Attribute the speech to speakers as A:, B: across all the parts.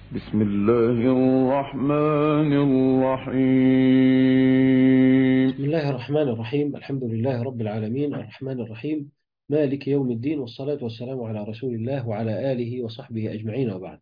A: بسم الله الرحمن الرحيم.
B: بسم الله الرحمن الرحيم. الحمد لله رب العالمين الرحمن الرحيم مالك يوم الدين، والصلاة والسلام على رسول الله وعلى آله وصحبه أجمعين، وبعد.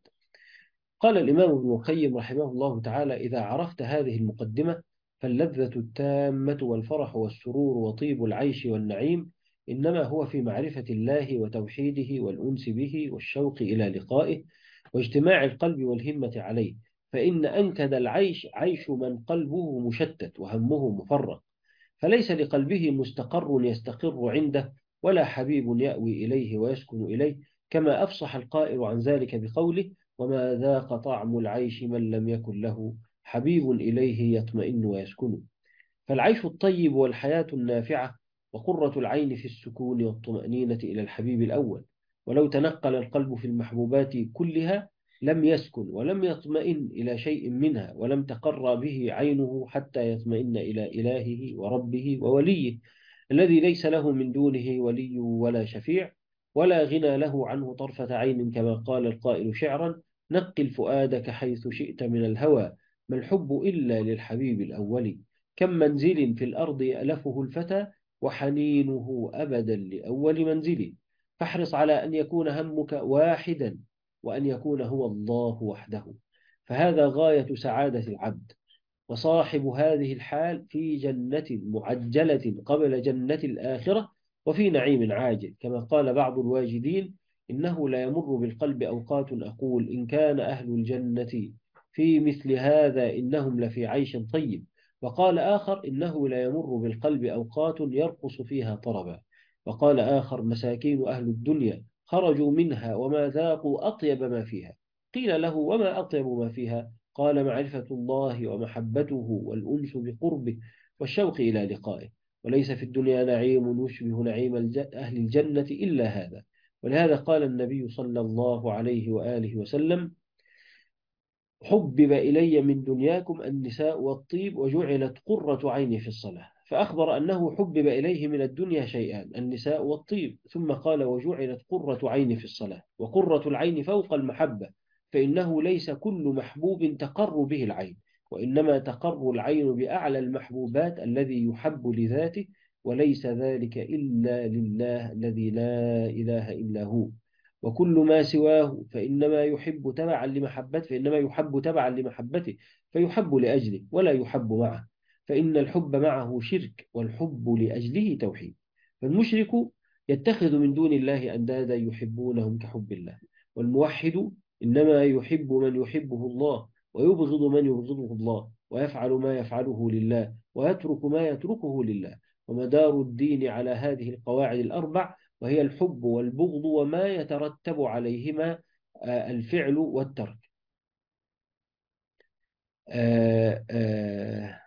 B: قال الإمام ابن القيم رحمه الله تعالى: إذا عرفت هذه المقدمة فاللذة التامة والفرح والسرور وطيب العيش والنعيم إنما هو في معرفة الله وتوحيده والأنس به والشوق إلى لقائه واجتماع القلب والهمة عليه. فإن أنكد العيش عيش من قلبه مشتت وهمه مفرق، فليس لقلبه مستقر يستقر عنده، ولا حبيب يأوي إليه ويسكن إليه، كما أفصح القائل عن ذلك بقوله: وما ذاق طعم العيش من لم يكن له حبيب إليه يطمئن ويسكن. فالعيش الطيب والحياة النافعة وقرة العين في السكون والطمأنينة إلى الحبيب الأول. ولو تنقل القلب في المحبوبات كلها لم يسكن ولم يطمئن إلى شيء منها، ولم تقر به عينه حتى يطمئن إلى إلهه وربه ووليه الذي ليس له من دونه ولي ولا شفيع، ولا غنى له عنه طرفة عين، كما قال القائل شعرا: نقل فؤادك حيث شئت من الهوى، ما الحب إلا للحبيب الأول. كم منزل في الأرض يألفه الفتى، وحنينه أبدا لأول منزل. فاحرص على أن يكون همك واحدا، وأن يكون هو الله وحده، فهذا غاية سعادة العبد. وصاحب هذه الحال في جنة معجلة قبل جنة الآخرة، وفي نعيم عاجل، كما قال بعض الواجدين: إنه لا يمر بالقلب أوقات أقول إن كان أهل الجنة في مثل هذا إنهم لفي عيش طيب. وقال آخر: إنه لا يمر بالقلب أوقات يرقص فيها طربا. وقال آخر: مساكين أهل الدنيا خرجوا منها وما ذاقوا أطيب ما فيها. قيل له: وما أطيب ما فيها؟ قال: معرفة الله ومحبته والأنس بقربه والشوق إلى لقائه. وليس في الدنيا نعيم يشبه نعيم أهل الجنة إلا هذا. ولهذا قال النبي صلى الله عليه وآله وسلم: حبب إلي من دنياكم النساء والطيب وجعلت قرة عيني في الصلاة. فأخبر أنه حبب إليه من الدنيا شيئان: النساء والطيب، ثم قال: وجعلت قرة عيني في الصلاة. وقرة العين فوق المحبة، فإنه ليس كل محبوب تقر به العين، وإنما تقر العين بأعلى المحبوبات الذي يحب لذاته، وليس ذلك إلا لله الذي لا إله إلا هو. وكل ما سواه فإنما يحب تبعا لمحبته، فيحب لأجله ولا يحب معه. فإن الحب معه شرك، والحب لأجله توحيد. فالمشرك يتخذ من دون الله أندادا يحبونهم كحب الله. والموحد إنما يحب من يحبه الله، ويبغض من يبغضه الله، ويفعل ما يفعله لله، ويترك ما يتركه لله. ومدار الدين على هذه القواعد الأربع، وهي الحب والبغض وما يترتب عليهما، الفعل والترك. آه، آه،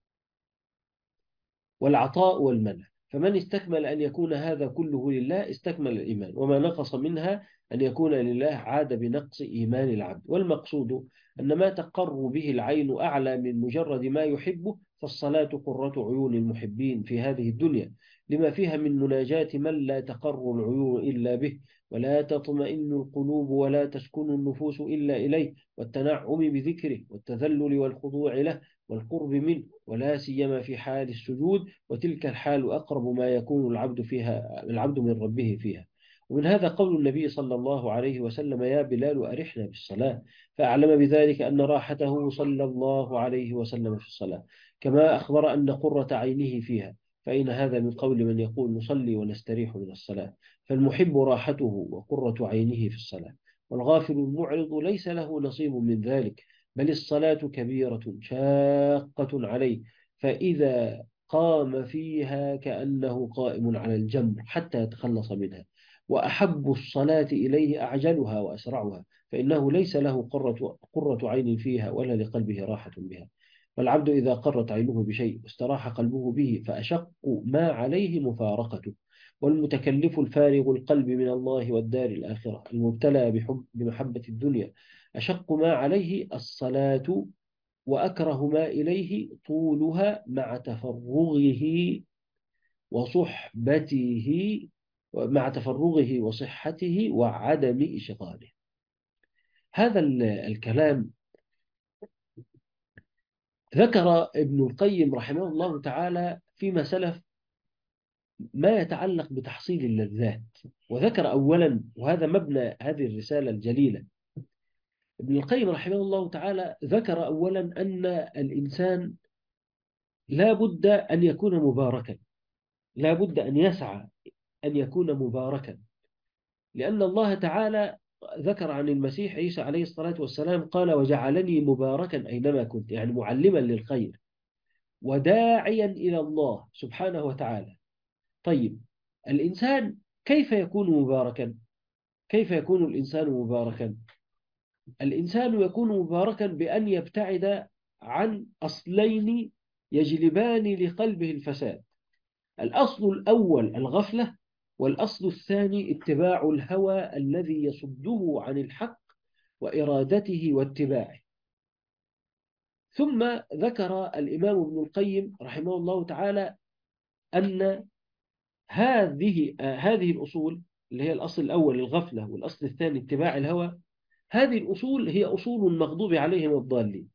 B: والعطاء والمنع. فمن استكمل أن يكون هذا كله لله استكمل الإيمان، وما نقص منها أن يكون لله عاد بنقص إيمان العبد. والمقصود أن ما تقر به العين أعلى من مجرد ما يحبه، فالصلاة قرة عيون المحبين في هذه الدنيا، لما فيها من مناجاة من لا تقر العيون إلا به، ولا تطمئن القلوب ولا تسكن النفوس إلا إليه، والتنعم بذكره والتذلل والخضوع له والقرب منه، ولا سيما في حال السجود، وتلك الحال أقرب ما يكون العبد من ربه فيها. ومن هذا قول النبي صلى الله عليه وسلم: يا بلال أرحنا بالصلاة. فأعلم بذلك أن راحته صلى الله عليه وسلم في الصلاة، كما أخبر أن قرة عينه فيها. فإن هذا من قول من يقول نصلي ونستريح من الصلاة؟ فالمحب راحته وقرة عينه في الصلاة، والغافل المعرض ليس له نصيب من ذلك، بل الصلاة كبيرة شاقة عليه، فإذا قام فيها كأنه قائم على الجمر حتى يتخلص منها. وأحب الصلاة إليه أعجلها وأسرعها، فإنه ليس له قرة عين فيها، ولا لقلبه راحة بها. والعبد إذا قرت عينه بشيء واستراح قلبه به فأشق ما عليه مفارقته. والمتكلف الفارغ القلب من الله والدار الآخرة المبتلى بمحبة الدنيا أشق ما عليه الصلاة، وأكره ما إليه طولها وصحبته مع تفرغه وصحته وعدم إشغاله. هذا الكلام ذكر ابن القيم رحمه الله تعالى فيما سلف ما يتعلق بتحصيل اللذات، وذكر أولا، وهذا مبنى هذه الرسالة الجليلة، ابن القيم رحمه الله تعالى ذكر أولا أن الإنسان لا بد أن يكون مباركا، لا بد أن يسعى أن يكون مباركا، لأن الله تعالى ذكر عن المسيح عيسى عليه الصلاة والسلام قال: وجعلني مباركا أينما كنت، يعني معلما للخير وداعيا إلى الله سبحانه وتعالى. طيب، الإنسان كيف يكون مباركا؟ كيف يكون الإنسان مباركا؟ الإنسان يكون مباركا بأن يبتعد عن أصلين يجلبان لقلبه الفساد. الأصل الأول الغفلة، والأصل الثاني اتباع الهوى الذي يصده عن الحق وإرادته واتباعه. ثم ذكر الإمام ابن القيم رحمه الله تعالى أن هذه الأصول، اللي هي الأصل الأول الغفلة والأصل الثاني اتباع الهوى، هذه الأصول هي أصول المغضوب عليهم الضالين.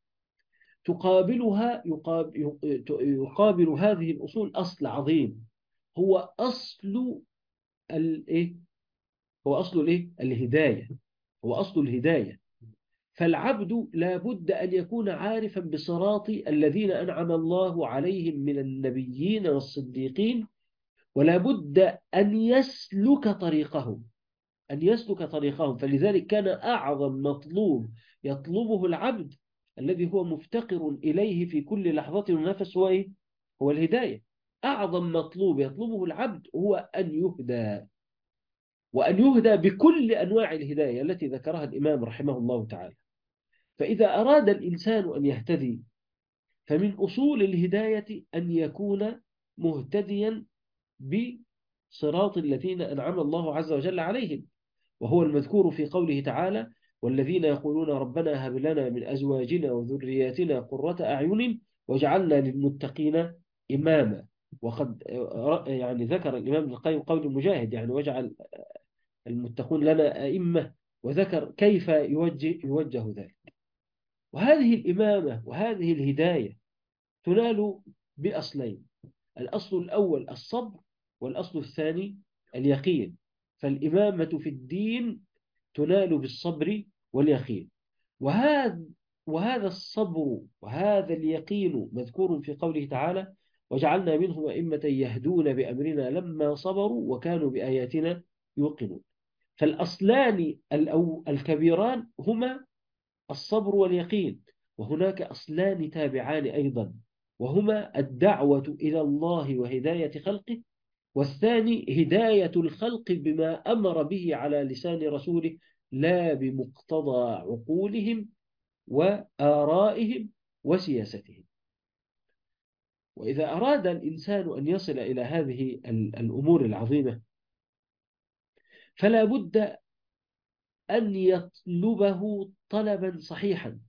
B: يقابل هذه الأصول أصل عظيم، هو أصل الإيه؟ هو أصل الإيه؟ الهداية، هو أصل الهداية. فالعبد لا بد أن يكون عارفا بصراط الذين أنعم الله عليهم من النبيين والصديقين، ولا بد أن يسلك طريقهم، أن يسلك طريقهم. فلذلك كان أعظم مطلوب يطلبه العبد الذي هو مفتقر إليه في كل لحظة ونفس هو إيه؟ هو الهداية. أعظم مطلوب يطلبه العبد هو أن يهدى، وأن يهدى بكل أنواع الهداية التي ذكرها الإمام رحمه الله تعالى. فإذا أراد الإنسان أن يهتدي، فمن أصول الهداية أن يكون مهتديا بصراط الذين أنعم الله عز وجل عليهم، وهو المذكور في قوله تعالى: والذين يقولون ربنا هب لنا من أزواجنا وذرياتنا قرة أعين واجعلنا للمتقين إماما. وقد يعني ذكر الإمام ابن القيم قول مجاهد، يعني واجعل المتقون لنا أئمة، وذكر كيف يوجه ذلك. وهذه الإمامة وهذه الهداية تنال بأصلين: الأصل الأول الصبر، والأصل الثاني اليقين. فالإمامة في الدين تنال بالصبر واليقين. وهذا الصبر وهذا اليقين مذكور في قوله تعالى: وجعلنا منهم أئمة يهدون بأمرنا لما صبروا وكانوا بآياتنا يوقنون. فالأصلان الكبيران هما الصبر واليقين، وهناك أصلان تابعان أيضا، وهما الدعوة إلى الله وهداية خلقه، والثاني هداية الخلق بما أمر به على لسان رسوله، لا بمقتضى عقولهم وآرائهم وسياستهم. وإذا أراد الإنسان أن يصل إلى هذه الأمور العظيمة، فلا بد أن يطلبه طلبا صحيحا،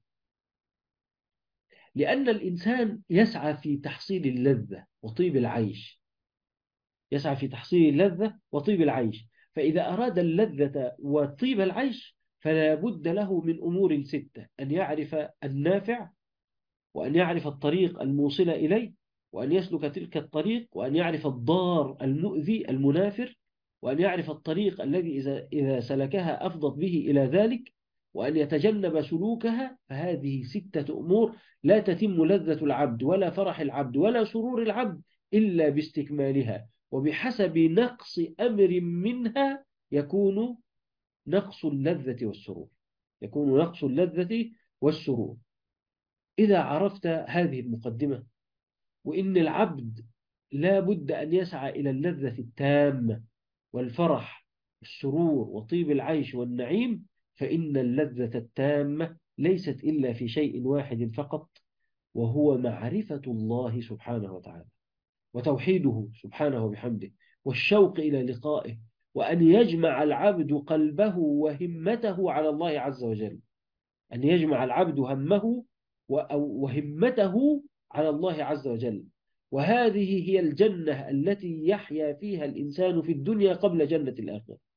B: لأن الإنسان يسعى في تحصيل اللذة وطيب العيش، يسعى في تحصيل اللذة وطيب العيش. فإذا أراد اللذة وطيب العيش فلا بد له من أمور ستة: أن يعرف النافع، وأن يعرف الطريق الموصل إليه، وأن يسلك تلك الطريق، وأن يعرف الضار المؤذي المنافر، وأن يعرف الطريق الذي إذا سلكها أفضت به إلى ذلك، وأن يتجنب سلوكها. فهذه ستة أمور لا تتم لذة العبد ولا فرح العبد ولا سرور العبد إلا باستكمالها، وبحسب نقص أمر منها يكون نقص اللذة والسرور، يكون نقص اللذة والسرور. إذا عرفت هذه المقدمة، وإن العبد لا بد أن يسعى إلى اللذة التامة والفرح والسرور وطيب العيش والنعيم، فإن اللذة التامة ليست إلا في شيء واحد فقط، وهو معرفة الله سبحانه وتعالى وتوحيده سبحانه وبحمده والشوق إلى لقائه، وأن يجمع العبد قلبه وهمته على الله عز وجل، أن يجمع العبد همه وهمته على الله عز وجل. وهذه هي الجنة التي يحيا فيها الإنسان في الدنيا قبل جنة الآخرة.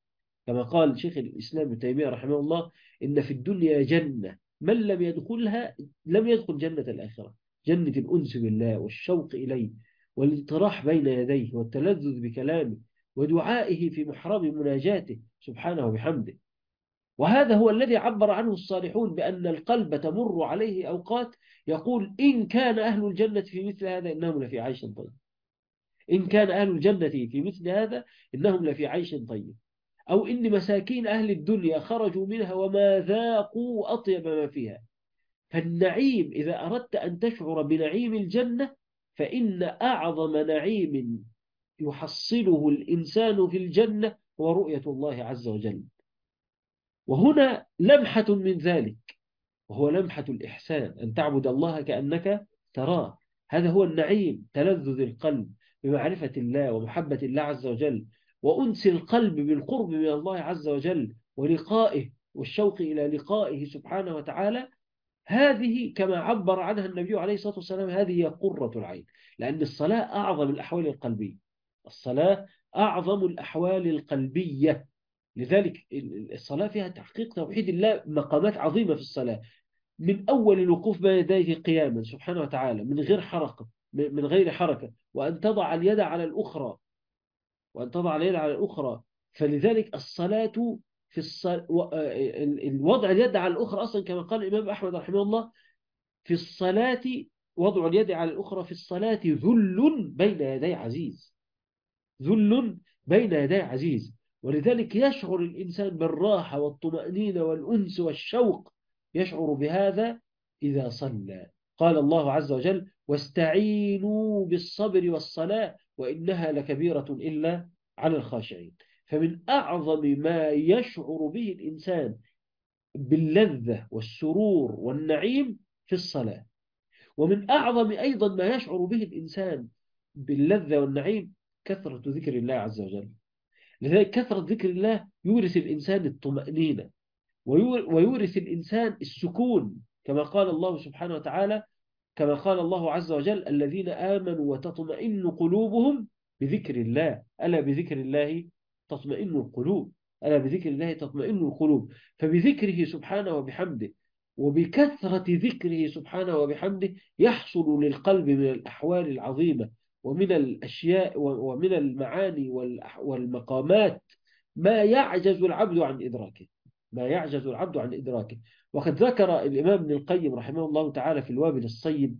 B: كما قال شيخ الإسلام ابن تيمية رحمه الله: إن في الدنيا جنة من لم يدخلها لم يدخل جنة الآخرة، جنة الأنس بالله والشوق إليه والانطراح بين يديه والتلذذ بكلامه ودعائه في محراب مناجاته سبحانه وبحمده. وهذا هو الذي عبر عنه الصالحون بأن القلب تمر عليه أوقات يقول: إن كان أهل الجنة في مثل هذا إنهم لفي عيش طيب. إن كان أهل الجنة في مثل هذا إنهم لفي عيش طيب. أو إن مساكين أهل الدنيا خرجوا منها وما ذاقوا أطيب ما فيها. فالنعيم إذا أردت أن تشعر بنعيم الجنة فإن أعظم نعيم يحصله الإنسان في الجنة هو رؤية الله عز وجل. وهنا لمحة من ذلك، وهو لمحة الإحسان، أن تعبد الله كأنك تراه. هذا هو النعيم، تلذذ القلب بمعرفة الله ومحبة الله عز وجل، وأنس القلب بالقرب من الله عز وجل ولقائه والشوق إلى لقائه سبحانه وتعالى. هذه كما عبر عنها النبي عليه الصلاة والسلام هذه هي قرة العين، لأن الصلاة أعظم الأحوال القلبية. الصلاة أعظم الأحوال القلبية. لذلك الصلاة فيها تحقيق توحيد الله، مقامات عظيمة في الصلاة، من أول الوقوف بين يديه قياما سبحانه وتعالى من غير حركة، من غير حركة، وأن تضع اليد على الأخرى، وأن تضع اليد على الأخرى. فلذلك الصلاة في وضع اليد على الأخرى أصلا كما قال الإمام أحمد رحمه الله: في الصلاة وضع اليد على الأخرى في الصلاة ذل بين يدي عزيز، ذل بين يدي عزيز. ولذلك يشعر الإنسان بالراحة والطمأنينة والأنس والشوق، يشعر بهذا إذا صلى. قال الله عز وجل: واستعينوا بالصبر والصلاة وإنها لكبيرة إلا على الخاشعين. فمن أعظم ما يشعر به الإنسان باللذة والسرور والنعيم في الصلاة. ومن أعظم أيضا ما يشعر به الإنسان باللذة والنعيم كثرة ذكر الله عز وجل. لذلك كثرة ذكر الله يورث الإنسان الطمأنينة، ويورث الإنسان السكون، كما قال الله سبحانه وتعالى، كما قال الله عز وجل: الذين آمنوا وتطمئن قلوبهم بذكر الله، ألا بذكر الله تطمئن القلوب، ألا بذكر الله تطمئن القلوب. فبذكره سبحانه وبحمده وبكثرة ذكره سبحانه وبحمده يحصل للقلب من الأحوال العظيمة ومن الأشياء ومن المعاني والمقامات ما يعجز العبد عن إدراكه، ما يعجز العبد عن إدراكه. وقد ذكر الإمام ابن القيم رحمه الله تعالى في الوابل الصيب،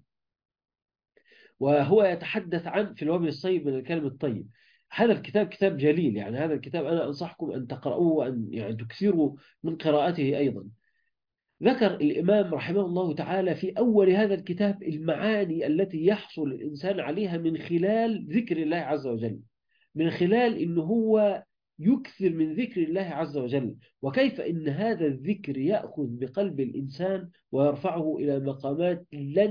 B: وهو يتحدث عن في الوابل الصيب من الكلم الطيب. هذا الكتاب كتاب جليل، يعني هذا الكتاب أنا أنصحكم أن تقرأوه وأن يعني تكثروا من قراءته أيضا. ذكر الإمام رحمه الله تعالى في أول هذا الكتاب المعاني التي يحصل الإنسان عليها من خلال ذكر الله عز وجل، من خلال إنه هو يكثر من ذكر الله عز وجل، وكيف إن هذا الذكر يأخذ بقلب الإنسان ويرفعه إلى مقامات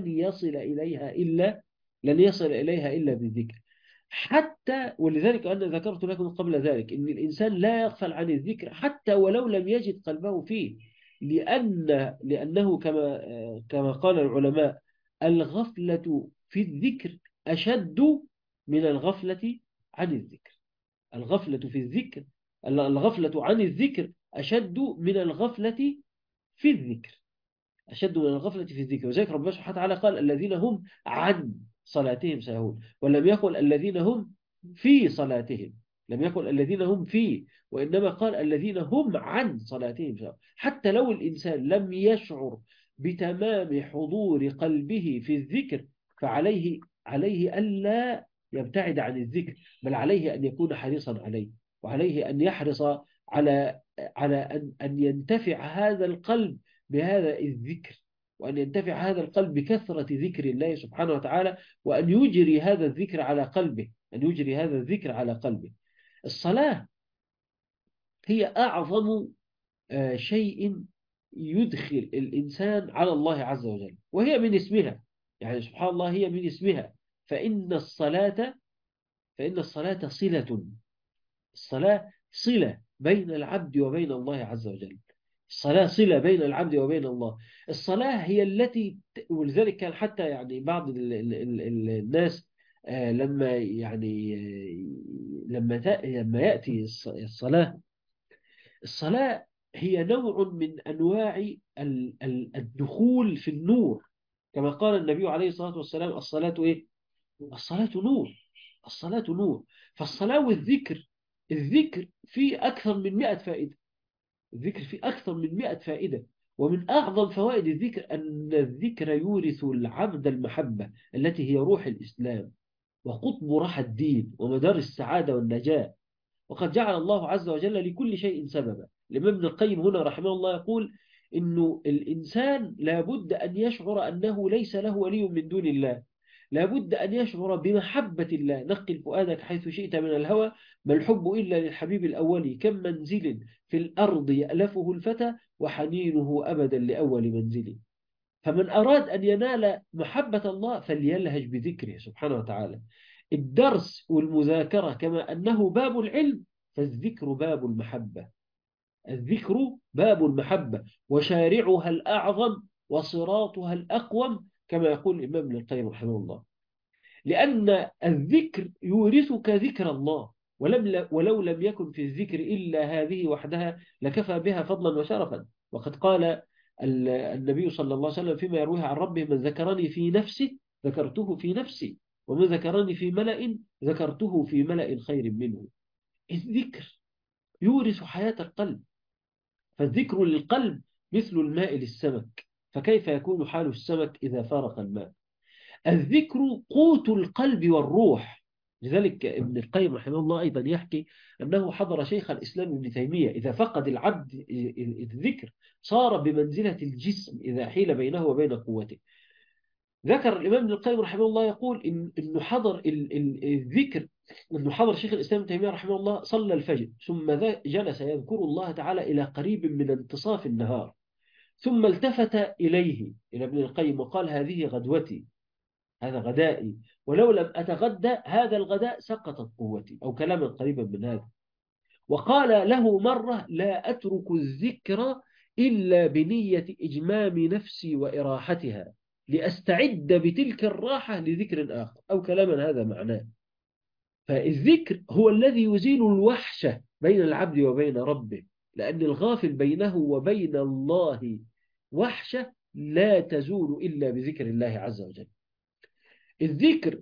B: لن يصل إليها إلا بالذكر. حتى ولذلك أنا ذكرت لكم قبل ذلك إن الإنسان لا يغفل عن الذكر حتى ولو لم يجد قلبه فيه، لأنه كما قال العلماء: الغفلة في الذكر أشد من الغفلة عن الذكر. الغفلة في الذكر، الغفلة عن الذكر أشد من الغفلة في الذكر، أشد من الغفلة في الذكر. وذلك ربنا سبحانه وتعالى قال: الذين هم عن صلاتهم ساهون، ولم يقل الذين هم في صلاتهم، لم يقل الذين هم في، وإنما قال الذين هم عن صلاتهم ساهون. حتى لو الإنسان لم يشعر بتمام حضور قلبه في الذكر فعليه ألا يبتعد عن الذكر، بل عليه أن يكون حريصا عليه، وعليه أن يحرص على أن ينتفع هذا القلب بهذا الذكر، وأن ينتفع هذا القلب بكثرة ذكر الله سبحانه وتعالى، وأن يجري هذا الذكر على قلبه، أن يجري هذا الذكر على قلبه. الصلاة هي أعظم شيء يدخل الإنسان على الله عز وجل، وهي من اسمها، يعني سبحان الله هي من اسمها. فإن الصلاة صلة، الصلاة صلة بين العبد وبين الله عز وجل، الصلاة صلة بين العبد وبين الله. الصلاة هي التي ولذلك كان حتى يعني بعض الناس لما يأتي الصلاة الصلاة هي نوع من أنواع الدخول في النور، كما قال النبي عليه الصلاة والسلام: الصلاة إيه؟ الصلاة نور. الصلاة نور. فالصلاة والذكر، الذكر فيه أكثر من 100 فائدة. الذكر فيه أكثر من 100 فائدة. ومن أعظم فوائد الذكر أن الذكر يورث العبد المحبة التي هي روح الإسلام وقطب راحة الدين ومدار السعادة والنجاة. وقد جعل الله عز وجل لكل شيء سببا. الإمام ابن القيم هنا رحمه الله يقول إنه الإنسان لابد أن يشعر أنه ليس له ولي من دون الله، لابد أن يشعر بمحبة الله. نقل فؤادك حيث شئت من الهوى، ما الحب إلا للحبيب الأول، كم منزل في الأرض يألفه الفتى وحنينه أبدا لأول منزل. فمن أراد أن ينال محبة الله فليلهج بذكره سبحانه وتعالى. الدرس والمذاكرة كما أنه باب العلم، فالذكر باب المحبة. الذكر باب المحبة وشارعها الأعظم وصراطها الأقوم، كما يقول الإمام ابن القيم رحمه الله. لأن الذكر يورثك ذكر الله، ولو لم يكن في الذكر إلا هذه وحدها لكفى بها فضلا وشرفا. وقد قال النبي صلى الله عليه وسلم فيما يرويه عن ربه: من ذكرني في نفسه ذكرته في نفسي، ومن ذكرني في ملأ ذكرته في ملأ خير منه. الذكر يورث حياة القلب. فالذكر للقلب مثل الماء للسمك، فكيف يكون حال السمك إذا فارق الماء؟ الذكر قوت القلب والروح. لذلك ابن القيم رحمه الله أيضا يحكي أنه حضر شيخ الإسلام ابن تيمية: إذا فقد العبد الذكر صار بمنزلة الجسم إذا حيل بينه وبين قوته. ذكر الإمام ابن القيم رحمه الله يقول إنه حضر الذكر، إنه حضر شيخ الإسلام ابن تيمية رحمه الله صلى الفجر ثم جلس يذكر الله تعالى إلى قريب من انتصاف النهار، ثم التفت إليه إلى ابن القيم وقال: هذه غدوتي، هذا غدائي، ولو لم أتغدى هذا الغداء سقطت قوتي، أو كلاما قريبا من هذا. وقال له مرة: لا أترك الذكر إلا بنية إجمام نفسي وإراحتها لأستعد بتلك الراحة لذكر آخر، أو كلاما هذا معناه. فالذكر هو الذي يزيل الوحشة بين العبد وبين ربه، لأن الغافل بينه وبين الله وحشة لا تزول إلا بذكر الله عز وجل. الذكر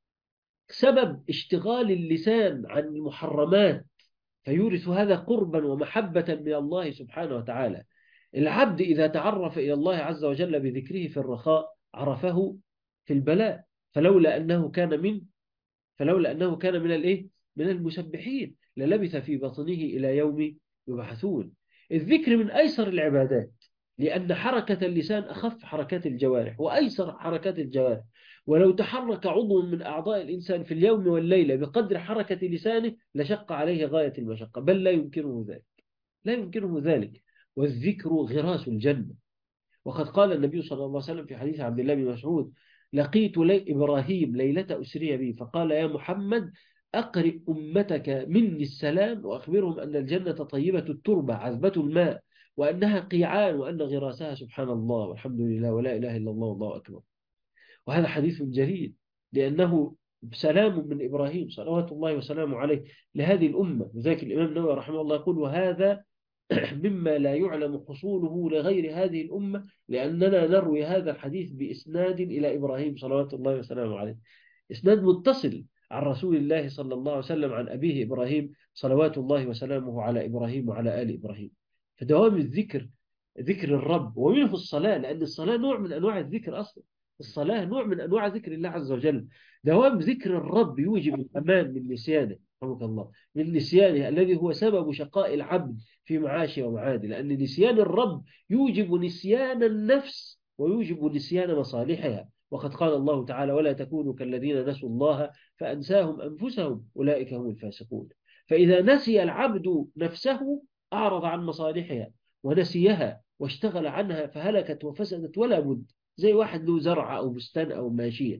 B: سبب اشتغال اللسان عن المحرمات، فيورث هذا قربا ومحبة من الله سبحانه وتعالى. العبد إذا تعرف إلى الله عز وجل بذكره في الرخاء عرفه في البلاء. فلولا أنه كان من فلولا أنه كان من الإيه؟ من المسبحين للبث في بطنه إلى يوم يبعثون. الذكر من أيسر العبادات، لأن حركة اللسان أخف حركات الجوارح وأيسر حركات الجوارح. ولو تحرك عضو من أعضاء الإنسان في اليوم والليلة بقدر حركة لسانه لشق عليه غاية المشقة، بل لا يمكنه ذلك، لا يمكنه ذلك. والذكر غراس الجنة. وقد قال النبي صلى الله عليه وسلم في حديث عبد الله بن مسعود: لقيت إبراهيم ليلة أسري بي فقال: يا محمد أقرئ أمتك مني السلام وأخبرهم أن الجنة طيبة التربة عذبة الماء وأنها قيعان وأن غراسها سبحان الله والحمد لله ولا إله إلا الله والله أكبر. وهذا حديث جليل، لأنه سلام من إبراهيم صلوات الله وسلامه عليه لهذه الأمة. وذلك الإمام النووي رحمه الله يقول: وهذا مما لا يعلم حصوله لغير هذه الأمة، لأننا نروي هذا الحديث بإسناد إلى إبراهيم صلوات الله وسلامه عليه، إسناد متصل عن رسول الله صلى الله عليه وسلم عن أبيه إبراهيم صلوات الله وسلامه على إبراهيم وعلى آل إبراهيم. فدوام الذكر، ذكر الرب، ومنه الصلاة، لأن الصلاة نوع من أنواع الذكر أصلا. الصلاة نوع من أنواع ذكر الله عز وجل. دوام ذكر الرب يوجب الأمان من نسيانه، رحمك الله، من نسيانه الذي هو سبب شقاء العبد في معاشه ومعاده. لأن نسيان الرب يوجب نسيان النفس ويوجب نسيان مصالحها. وقد قال الله تعالى: ولا تكونوا كالذين نسوا الله فأنساهم أنفسهم أولئك هم الفاسقون. فإذا نسي العبد نفسه أعرض عن مصالحها ونسيها واشتغل عنها فهلكت وفسدت ولا بد. زي واحد له زرع أو بستان أو ماشية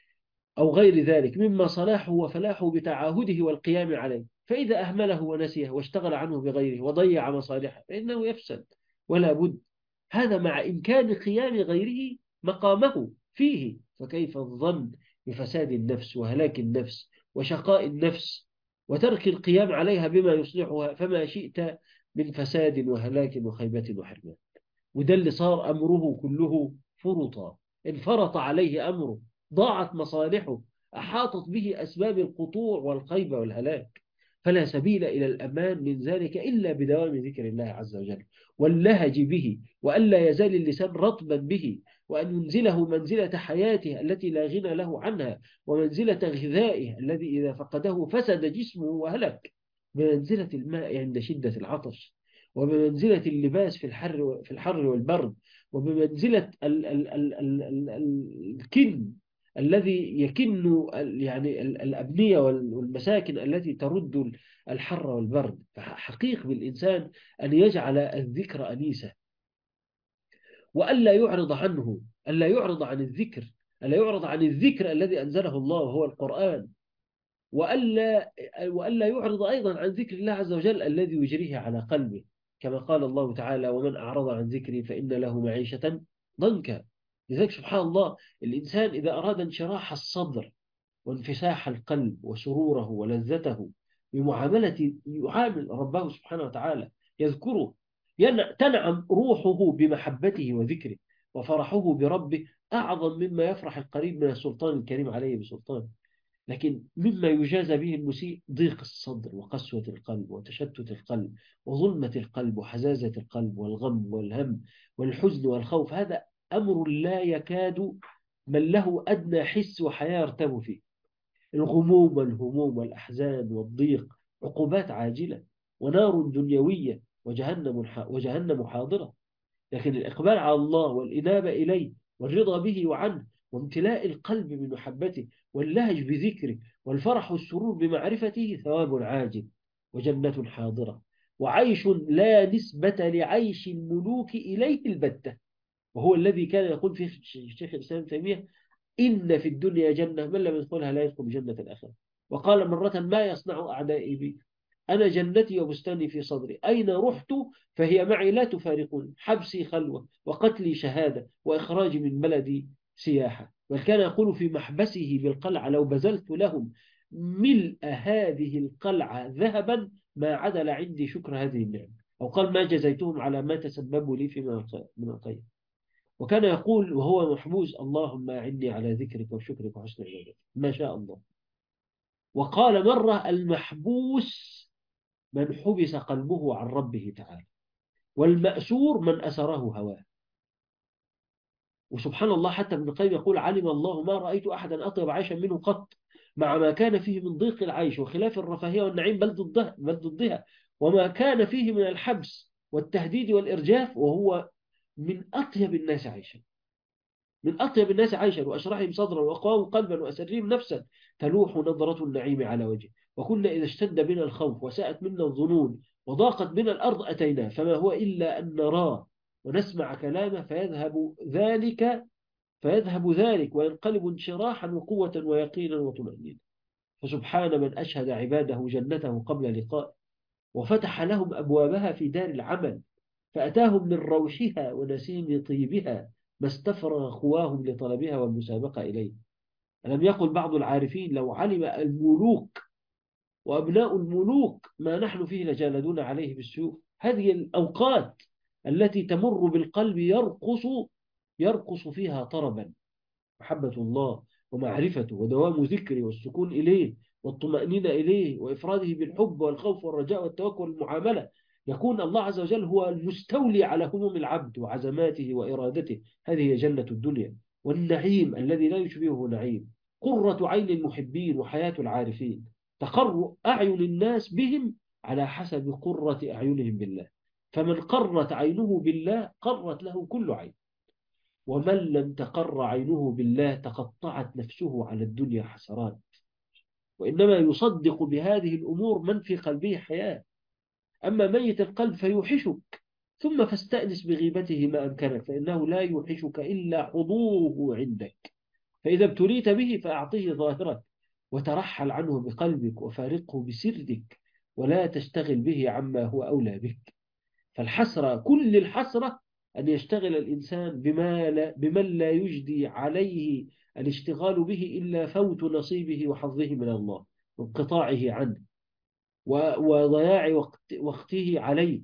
B: أو غير ذلك مما صلاحه وفلاحه بتعاهده والقيام عليه، فإذا أهمله ونسيه واشتغل عنه بغيره وضيع مصالحه فإنه يفسد ولا بد. هذا مع إمكان قيام غيره مقامه فيه، فكيف الظن بفساد النفس وهلاك النفس وشقاء النفس وترك القيام عليها بما يصلحها؟ فما شئت من فساد وهلاك وخيبة وحرمان. وده اللي صار أمره كله فرطا، انفرط عليه أمره، ضاعت مصالحه، أحاطت به أسباب القطوع والخيبة والهلاك. فلا سبيل إلى الأمان من ذلك إلا بدوام ذكر الله عز وجل واللهج به، وألا يزال اللسان رطبا به، وأن ينزله منزلة حياته التي لا غنى له عنها، ومنزلة غذائه الذي إذا فقده فسد جسمه وهلك، بمنزلة الماء عند شدة العطش، وبمنزلة اللباس في الحر والبرد، وبمنزلة الكن الذي يكن يعني الأبنية والمساكن التي ترد الحر والبرد. فحقيق بالإنسان أن يجعل الذكر أنيسة، وألا يعرض عنه، ألا يعرض عن الذكر، ألا يعرض عن الذكر الذي أنزله الله وهو القرآن، وألا يعرض أيضا عن ذكر الله عز وجل الذي يجريه على قلبه، كما قال الله تعالى: ومن أعرض عن ذكري فإن له معيشة ضنكا. لذلك سبحان الله، الإنسان إذا أراد انشراح الصدر وانفساح القلب وسروره ولذته بمعاملة، يعامل ربه سبحانه وتعالى، يذكره، تنعم روحه بمحبته وذكره، وفرحه بربه أعظم مما يفرح القريب من السلطان الكريم عليه بسلطان. لكن مما يجازى به المسيء ضيق الصدر وقسوة القلب وتشتت القلب وظلمة القلب وحزازة القلب والغم والهم والحزن والخوف. هذا أمر لا يكاد من له أدنى حس وحياة يرتب فيه. الغموم والهموم والأحزان والضيق عقوبات عاجلة ونار دنيوية وجهنم حاضرة. لكن الإقبال على الله والإنابة إليه والرضا به وعنه وامتلاء القلب من محبته واللهج بذكره والفرح والسرور بمعرفته ثواب عاجل وجنة حاضرة وعيش لا نسبة لعيش الملوك إليه البتة. وهو الذي كان يقول فيه الشيخ الإسلام ابن تيمية: إن في الدنيا جنة من لم يدخلها لا يدخل جنة الآخرة. وقال مرة: ما يصنع أعدائي بي؟ أنا جنتي وبستاني في صدري، أين رحت فهي معي لا تفارقني، حبسي خلوة وقتلي شهادة وإخراجي من بلدي سياحة. بل كان يقول في محبسه بالقلعة: لو بذلت لهم ملء هذه القلعة ذهبا ما عدل عندي شكر هذه النعمة. أو قال: ما جزيتهم على ما تسببوا لي فيما من الخير. وكان يقول وهو محبوس: اللهم أعني على ذكرك وشكرك وحسن عبادتك، ما شاء الله. وقال مرة: المحبوس من حبس قلبه عن ربه تعالى، والمأسور من أسره هواه. وسبحان الله، حتى ابن القيم يقول: علم الله ما رأيت أحدا أطيب عيشا منه قط، مع ما كان فيه من ضيق العيش وخلاف الرفاهية والنعيم بل ضدها، وما كان فيه من الحبس والتهديد والإرجاف، وهو من أطيب الناس عيشا، من أطيب الناس عيشا وأشرحهم صدرا وأقواهم قلبا وأسرهم نفسا، تلوح نظرة النعيم على وجهه. وكنا إذا اشتد بنا الخوف وساءت منا الظنون وضاقت بنا الأرض أتيناه، فما هو إلا أن نراه ونسمع كلامه فيذهب ذلك وينقلب انشراحا وقوة ويقينا وطمأنينة. فسبحان من أشهد عباده جنته قبل لقاء، وفتح لهم أبوابها في دار العمل، فأتاهم من روحها ونسيم طيبها ما استفرغ قواهم لطلبها والمسابقة إليه. ألم يقل بعض العارفين: لو علم الملوك وأبناء الملوك ما نحن فيه لجالدون عليه بالسيوف. هذه الأوقات التي تمر بالقلب يرقص فيها طربا محبة الله ومعرفته ودوام ذكره والسكون إليه والطمأنينة إليه وإفراده بالحب والخوف والرجاء والتوكل والمعاملة. يكون الله عز وجل هو المستولي على هموم العبد وعزماته وإرادته. هذه هي جنة الدنيا والنعيم الذي لا يشبهه نعيم، قرة عين المحبين وحياة العارفين، تقر أعين الناس بهم على حسب قرة أعينهم بالله. فمن قرت عينه بالله قرت له كل عين، ومن لم تقر عينه بالله تقطعت نفسه على الدنيا حسرات. وإنما يصدق بهذه الأمور من في قلبه حياة. أما ميت القلب فيوحشك، ثم فاستأنس بغيبته ما أمكنك، فإنه لا يوحشك إلا حضوره عندك. فإذا ابتليت به فأعطيه ظاهرك وترحل عنه بقلبك وفارقه بسرك، ولا تشتغل به عما هو أولى بك. فالحسرة كل الحسرة أن يشتغل الإنسان بمن لا يجدي عليه الاشتغال به إلا فوت نصيبه وحظه من الله وانقطاعه عنه وضياع وقته عليه.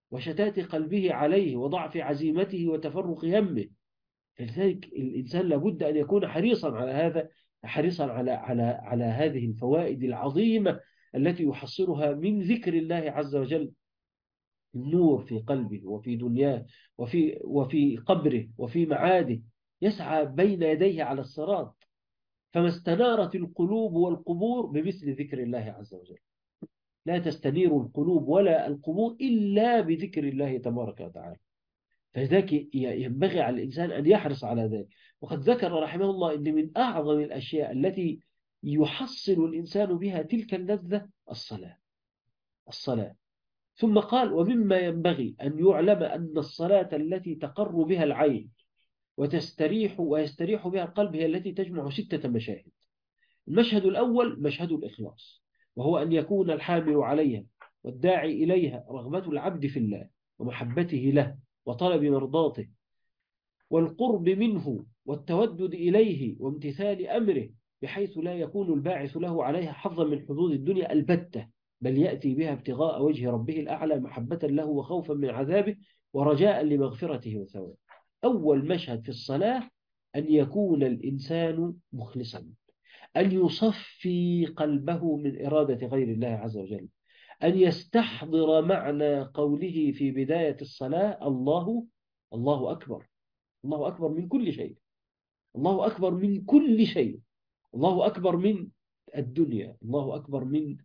B: وشتات قلبه عليه وضعف عزيمته وتفرق همه. فلذلك الإنسان لابد أن يكون حريصا على هذا، حريصا على هذه الفوائد العظيمة التي يحصلها من ذكر الله عز وجل. النور في قلبه وفي دنياه وفي قبره وفي معاده، يسعى بين يديه على الصراط. فما استنارت القلوب والقبور بمثل ذكر الله عز وجل. لا تستنير القلوب ولا القبور إلا بذكر الله تبارك وتعالى. فلذلك ينبغي على الإنسان أن يحرص على ذلك. وقد ذكر رحمه الله أن من أعظم الأشياء التي يحصل الإنسان بها تلك اللذة الصلاة. الصلاة. ثم قال: ومما ينبغي أن يعلم أن الصلاة التي تقر بها العين ويستريح بها القلب هي التي تجمع 6 مشاهد. المشهد الأول مشهد الإخلاص، وهو أن يكون الحامل عليها والداعي إليها رغبة العبد في الله ومحبته له وطلب مرضاته والقرب منه والتودد إليه وامتثال أمره، بحيث لا يكون الباعث له عليها حظا من حظوظ الدنيا البتة، بل يأتي بها ابتغاء وجه ربه الأعلى محبة له وخوفا من عذابه ورجاء لمغفرته وثوابه. أول مشهد في الصلاة أن يكون الإنسان مخلصا، أن يصفي قلبه من إرادة غير الله عز وجل، أن يستحضر معنى قوله في بداية الصلاة: الله أكبر. الله أكبر من كل شيء. الله أكبر من كل شيء. الله أكبر من الدنيا. الله أكبر من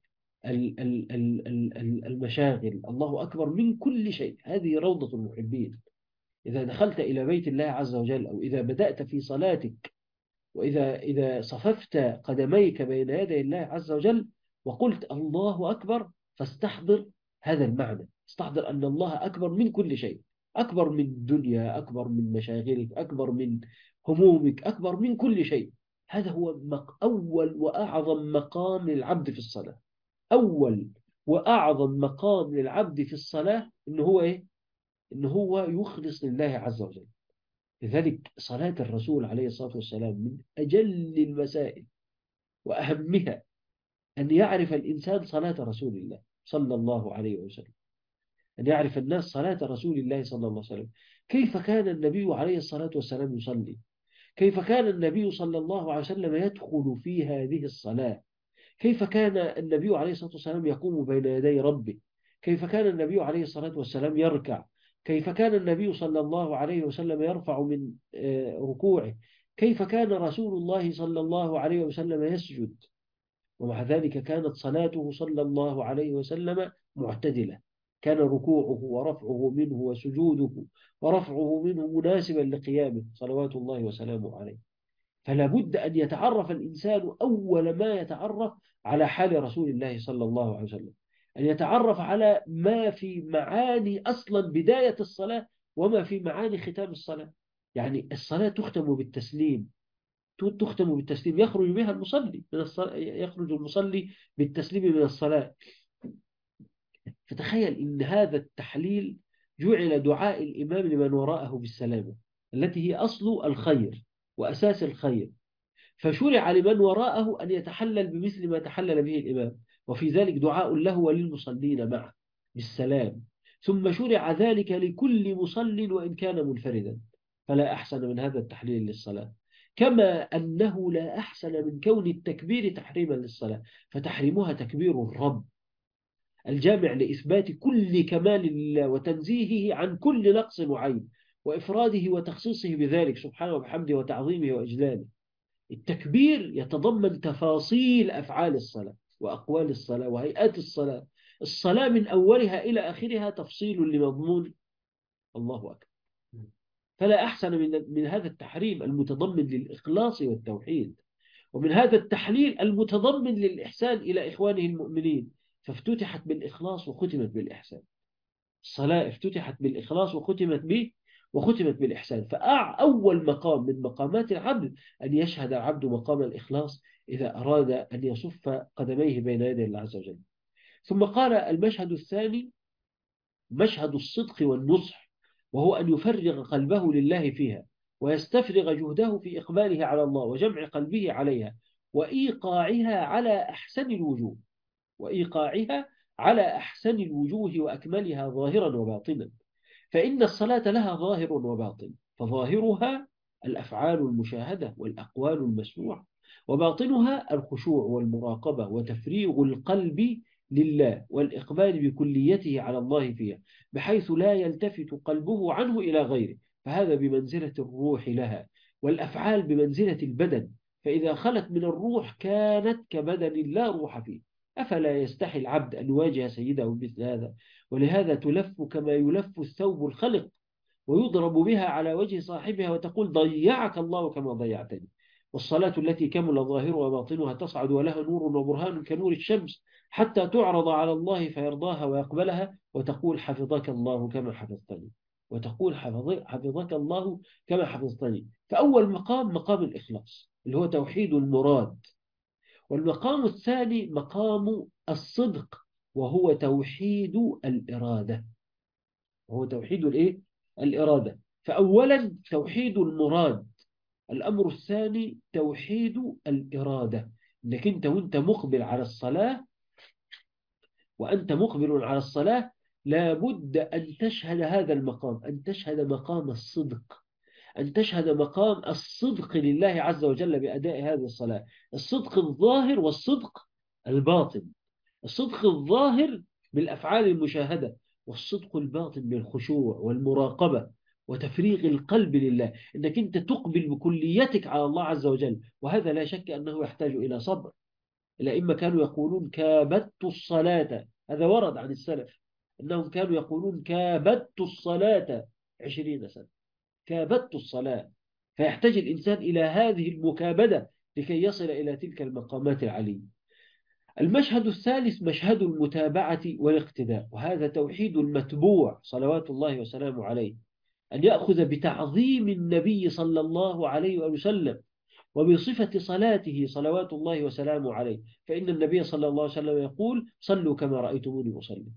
B: المشاغل. الله أكبر من كل شيء. هذه روضة المحبين. إذا دخلت إلى بيت الله عز وجل، أو إذا بدأت في صلاتك، وإذا صففت قدميك بين يدي الله عز وجل وقلت الله أكبر، فاستحضر هذا المعنى. استحضر أن الله أكبر من كل شيء، أكبر من الدنيا، أكبر من مشاغلك، أكبر من همومك، أكبر من كل شيء. هذا هو أول وأعظم مقام للعبد في الصلاة. أول وأعظم مقام للعبد في الصلاة إنه هو إيه؟ إنه هو يخلص لله عز وجل. لذلك صلاة الرسول عليه الصلاة والسلام من أجل المسائل وأهمها أن يعرف الإنسان صلاة رسول الله صلى الله عليه وسلم، أن يعرف الناس صلاة رسول الله صلى الله عليه وسلم. كيف كان النبي عليه الصلاة والسلام يصلي؟ كيف كان النبي صلى الله عليه وسلم يدخل في هذه الصلاة؟ كيف كان النبي عليه الصلاة والسلام يقوم بين يدي ربه؟ كيف كان النبي عليه الصلاة والسلام يركع؟ كيف كان النبي صلى الله عليه وسلم يرفع من ركوعه؟ كيف كان رسول الله صلى الله عليه وسلم يسجد؟ ومع ذلك كانت صلاته صلى الله عليه وسلم معتدلة. كان ركوعه ورفعه منه وسجوده ورفعه منه مناسبا لقيامه صلوات الله وسلامه عليه. فلا بد أن يتعرف الإنسان أول ما يتعرف على حال رسول الله صلى الله عليه وسلم، أن يتعرف على ما في معاني أصلا بداية الصلاة وما في معاني ختام الصلاة. يعني الصلاة تختم بالتسليم، تختم بالتسليم، يخرج بها المصلي من الصلاة، يخرج المصلي بالتسليم من الصلاة. فتخيل إن هذا التحليل جعل دعاء الإمام لمن وراءه بالسلامة، التي هي أصل الخير وأساس الخير. فشرع لمن وراءه أن يتحلل بمثل ما تحلل به الإمام، وفي ذلك دعاء له وللمصلين معه بالسلام. ثم شرع ذلك لكل مصل وإن كان منفردا، فلا أحسن من هذا التحليل للصلاة. كما أنه لا أحسن من كون التكبير تحريما للصلاة، فتحريمها تكبير الرب الجامع لإثبات كل كمال لله وتنزيهه عن كل نقص وعيب، وإفراده وتخصيصه بذلك سبحانه وبحمده وتعظيمه وإجلاله. التكبير يتضمن تفاصيل أفعال الصلاة وأقوال الصلاة وهيئات الصلاة. الصلاة من أولها إلى آخرها تفصيل لمضمون الله أكبر. فلا أحسن من هذا التحريم المتضمن للإخلاص والتوحيد، ومن هذا التحليل المتضمن للإحسان إلى إخوانه المؤمنين، فافتتحت بالإخلاص وختمت بالإحسان. الصلاة افتتحت بالإخلاص وختمت بالإحسان. فأول مقام من مقامات العبد أن يشهد العبد مقام الإخلاص إذا أراد أن يصف قدميه بين يدي الله عز وجل. ثم قال: المشهد الثاني مشهد الصدق والنصح، وهو أن يفرغ قلبه لله فيها ويستفرغ جهده في إقباله على الله وجمع قلبه عليها وإيقاعها على أحسن الوجوه. وإيقاعها على أحسن الوجوه وأكملها ظاهرا وباطنا. فإن الصلاة لها ظاهر وباطن، فظاهرها الأفعال المشاهدة والأقوال المسموعة، وباطنها الخشوع والمراقبة وتفريغ القلب لله والإقبال بكليته على الله فيها، بحيث لا يلتفت قلبه عنه إلى غيره، فهذا بمنزلة الروح لها، والأفعال بمنزلة البدن، فإذا خلت من الروح كانت كبدن لا روح فيه. أفلا يستحي العبد أن يواجه سيده بمثل هذا؟ ولهذا تلف كما يلف الثوب الخلق، ويضرب بها على وجه صاحبها، وتقول ضيعك الله كما ضيعتني. والصلاة التي كمل ظاهرها وباطنها تصعد ولها نور وبرهان كنور الشمس، حتى تعرض على الله فيرضاها ويقبلها، وتقول حفظك الله كما حفظتني، وتقول حفظك الله كما حفظتني. فأول مقام الإخلاص اللي هو توحيد المراد، والمقام الثاني مقام الصدق، وهو توحيد الإرادة. وهو توحيد الإيه؟ الإرادة. فأولا توحيد المراد، الأمر الثاني توحيد الإرادة. إنك أنت وأنت مقبل على الصلاة، وأنت مقبل على الصلاة لابد أن تشهد هذا المقام، أن تشهد مقام الصدق، أن تشهد مقام الصدق لله عز وجل بأداء هذه الصلاة، الصدق الظاهر والصدق الباطن. الصدق الظاهر بالأفعال المشاهدة، والصدق الباطن بالخشوع والمراقبة وتفريغ القلب لله، إنك أنت تقبل بكليتك على الله عز وجل. وهذا لا شك أنه يحتاج إلى صبر. الأئمة كانوا يقولون كابدت الصلاة، هذا ورد عن السلف أنهم كانوا يقولون كابدت الصلاة 20 سنة، كابدت الصلاة. فيحتاج الإنسان إلى هذه المكابدة لكي يصل إلى تلك المقامات العلية. المشهد الثالث مشهد المتابعة والاقتداء، وهذا توحيد المتبوع صلوات الله وسلامه عليه، أن يأخذ بتعظيم النبي صلى الله عليه وسلم وبصفة صلاته صلوات الله وسلامه عليه، فإن النبي صلى الله عليه وسلم يقول صلوا كما رأيتموني أصلي.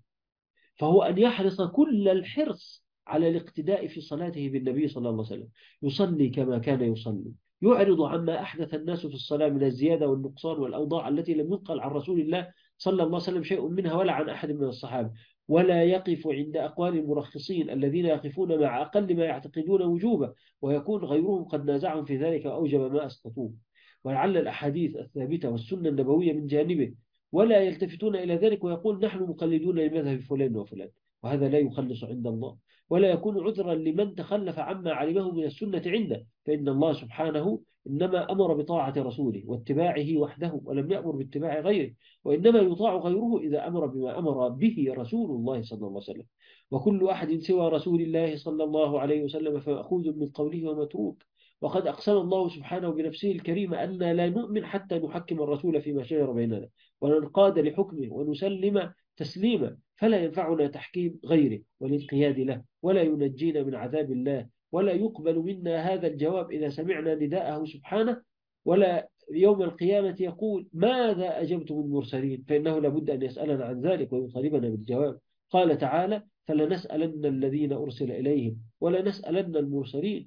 B: فهو أن يحرص كل الحرص على الاقتداء في صلاته بالنبي صلى الله عليه وسلم، يصلي كما كان يصلي، يعرض عما أحدث الناس في الصلاة من الزيادة والنقصان والأوضاع التي لم ينقل عن رسول الله صلى الله عليه وسلم شيء منها ولا عن أحد من الصحابة، ولا يقف عند أقوال المرخصين الذين يقفون مع أقل ما يعتقدون وجوبه، ويكون غيرهم قد نازعهم في ذلك وأوجب ما أسقطوه. ولعل الأحاديث الثابتة والسنة النبوية من جانبه، ولا يلتفتون إلى ذلك، ويقول نحن مقلدون لمذهب فلان وفلان، وهذا لا يخلص عند الله، ولا يكون عذرا لمن تخلف عما علمه من السنة عنده، فإن الله سبحانه إنما أمر بطاعة رسوله واتباعه وحده، ولم يأمر باتباع غيره، وإنما يطاع غيره إذا أمر بما أمر به رسول الله صلى الله عليه وسلم. وكل أحد سوى رسول الله صلى الله عليه وسلم فمأخوذ من قوله ومتروك. وقد أقسم الله سبحانه بنفسه الكريمة أن لا نؤمن حتى نحكم الرسول فيما شجر بيننا، وننقاد لحكمه ونسلم تسليما، فلا ينفعنا تحكيم غيره والانقياد له، ولا ينجينا من عذاب الله، ولا يقبل منا هذا الجواب إذا سمعنا نداءه سبحانه، ولا يوم القيامة يقول ماذا أجبتم المرسلين، فإنه لابد أن يسألنا عن ذلك ويطالبنا بالجواب. قال تعالى فلنسألن الذين أرسل إليهم ولنسألن المرسلين.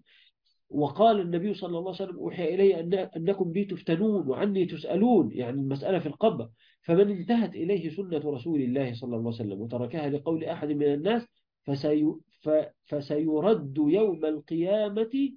B: وقال النبي صلى الله عليه وسلم أوحي إلي أنكم بي تفتنون وعني تسألون، يعني المسألة في القبر. فمن انتهت إليه سنة رسول الله صلى الله عليه وسلم وتركها لقول أحد من الناس فسيرد يوم القيامة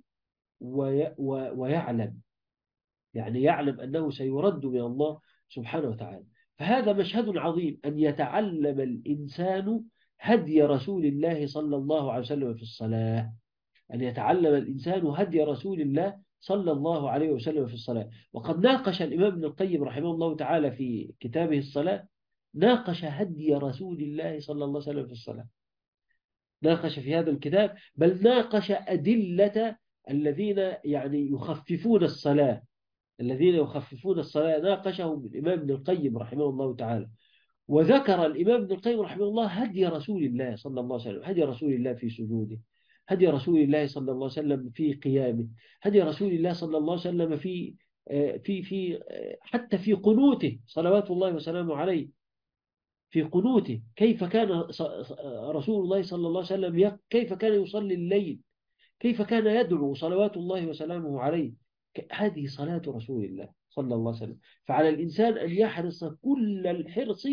B: ويعلم، يعني يعلم أنه سيرد من الله سبحانه وتعالى. فهذا مشهد عظيم، أن يتعلم الإنسان هدي رسول الله صلى الله عليه وسلم في الصلاة، أن يتعلم الإنسان هدي رسول الله صلى الله عليه وسلم في الصلاة. وقد ناقش الإمام ابن القيم رحمه الله تعالى في كتابه الصلاة، ناقش هدي رسول الله صلى الله عليه وسلم في الصلاة، ناقش في هذا الكتاب، بل ناقش أدلة الذين يعني يخففون الصلاة، الذين يخففون الصلاة ناقشهم الإمام ابن القيم رحمه الله تعالى. وذكر الإمام ابن القيم رحمه الله هدي رسول الله صلى الله عليه وسلم، هدي رسول الله في سجوده، هدي رسول الله صلى الله عليه وسلم في قيامه، هدي رسول الله صلى الله عليه وسلم في حتى في قنوته صلوات الله وسلامه عليه، في قنوته كيف كان رسول الله صلى الله عليه وسلم كيف كان يصلي الليل، كيف كان يدعو صلوات الله وسلامه عليه. هذه صلاة رسول الله صلى الله عليه وسلم. فعلى الإنسان أن يحرص كل الحرص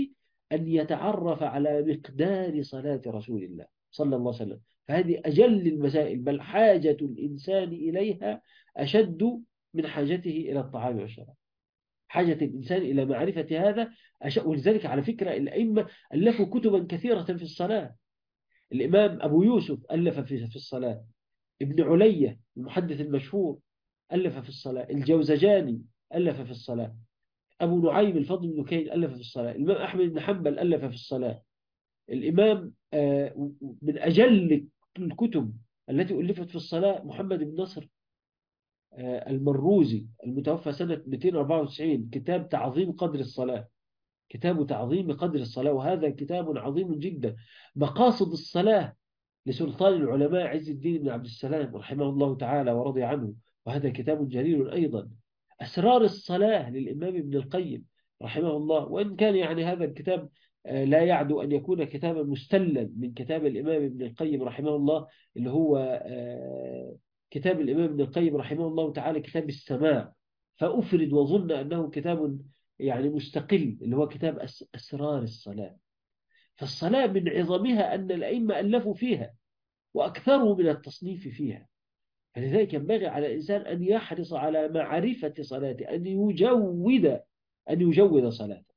B: أن يتعرف على مقدار صلاة رسول الله صلى الله عليه وسلم. فهذه أجل المسائل، بل حاجة الإنسان إليها أشد من حاجته إلى الطعام والشراب. حاجة الإنسان إلى معرفة هذا ولذلك على فكرة الأئمة ألفوا كتبا كثيرة في الصلاة. الإمام أبو يوسف ألف في الصلاة، ابن علية المحدث المشهور ألف في الصلاة، الجوزجاني ألف في الصلاة، أبو نعيم الفضل بن كين ألف في الصلاة، الإمام أحمد بن حنبل ألف في الصلاة. الإمام من أجل الكتب التي ألفت في الصلاة محمد بن نصر المروزي المتوفى سنة 294، كتاب تعظيم قدر الصلاة، كتاب تعظيم قدر الصلاة، وهذا كتاب عظيم جدا. مقاصد الصلاة لسلطان العلماء عز الدين بن عبد السلام رحمه الله تعالى ورضي عنه، وهذا كتاب جليل أيضا. أسرار الصلاة للإمام ابن القيم رحمه الله، وإن كان يعني هذا الكتاب لا يعدو أن يكون كتابا مستلا من كتاب الإمام ابن القيم رحمه الله، اللي هو كتاب الإمام ابن القيم رحمه الله تعالى كتاب السماع، فأفرد وظن أنه كتاب يعني مستقل، اللي هو كتاب أسرار الصلاة. فالصلاة من عظمها أن الأئمة ألفوا فيها وأكثروا من التصنيف فيها. فلذلك ينبغي على الإنسان أن يحرص على معرفة صلاته، أن يجود صلاته.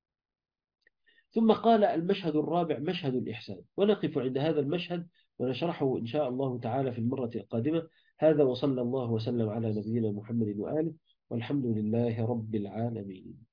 B: ثم قال المشهد الرابع مشهد الإحسان، ونقف عند هذا المشهد ونشرحه إن شاء الله تعالى في المرة القادمة. هذا وصلى الله وسلم على نبينا محمد وآله، والحمد لله رب العالمين.